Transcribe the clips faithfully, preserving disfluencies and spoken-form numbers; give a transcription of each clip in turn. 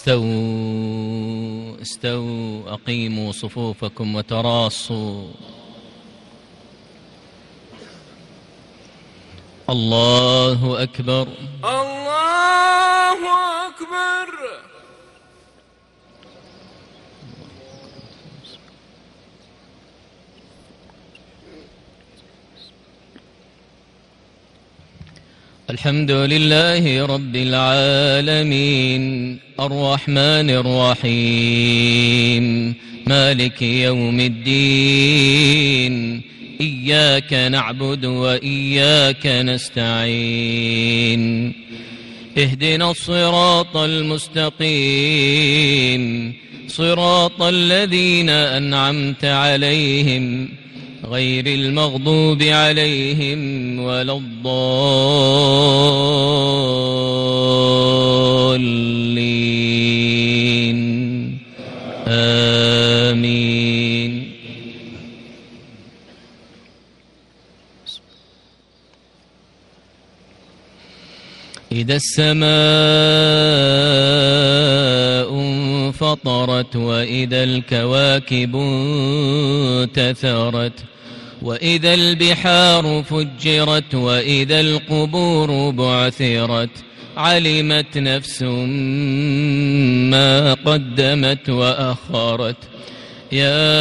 استووا استووا أقيموا صفوفكم وتراصوا. الله أكبر الله أكبر. الحمد لله رب العالمين الرحمن الرحيم مالك يوم الدين إياك نعبد وإياك نستعين اهدنا الصراط المستقيم صراط الذين أنعمت عليهم غير المغضوب عليهم ولا الضالين آمين. إذا السماء انفطرت وإذا الكواكب انتثرت وإذا البحار فجرت وإذا القبور بعثرت علمت نفس ما قدمت وأخرت. يا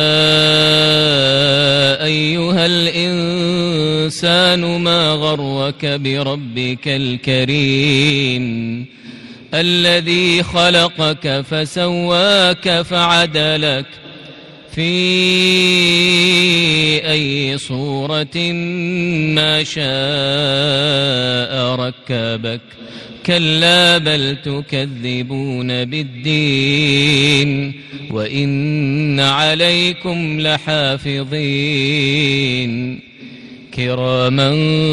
أيها الإنسان ما غرك بربك الكريم الذي خلقك فسواك فعدلك في أي صورة ما شاء ركبك. كلا بل تكذبون بالدين وإن عليكم لحافظين كراما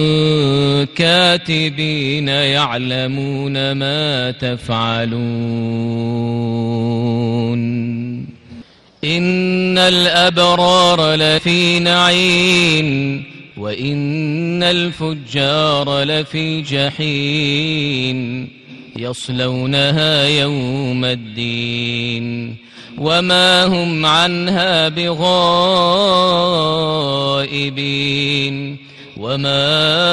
كاتبين يعلمون ما تفعلون. إن الأبرار لفي نعيم وإن الفجار لفي جحيم يصلونها يوم الدين وما هم عنها بغائبين. وما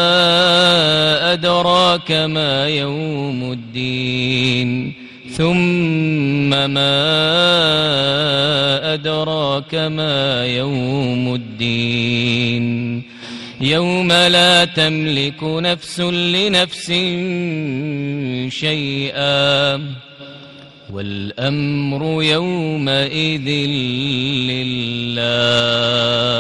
أدراك ما يوم الدين ثم ما أدراك ما يوم الدين يوم لا تملك نفس لنفس شيئا والأمر يومئذ لله.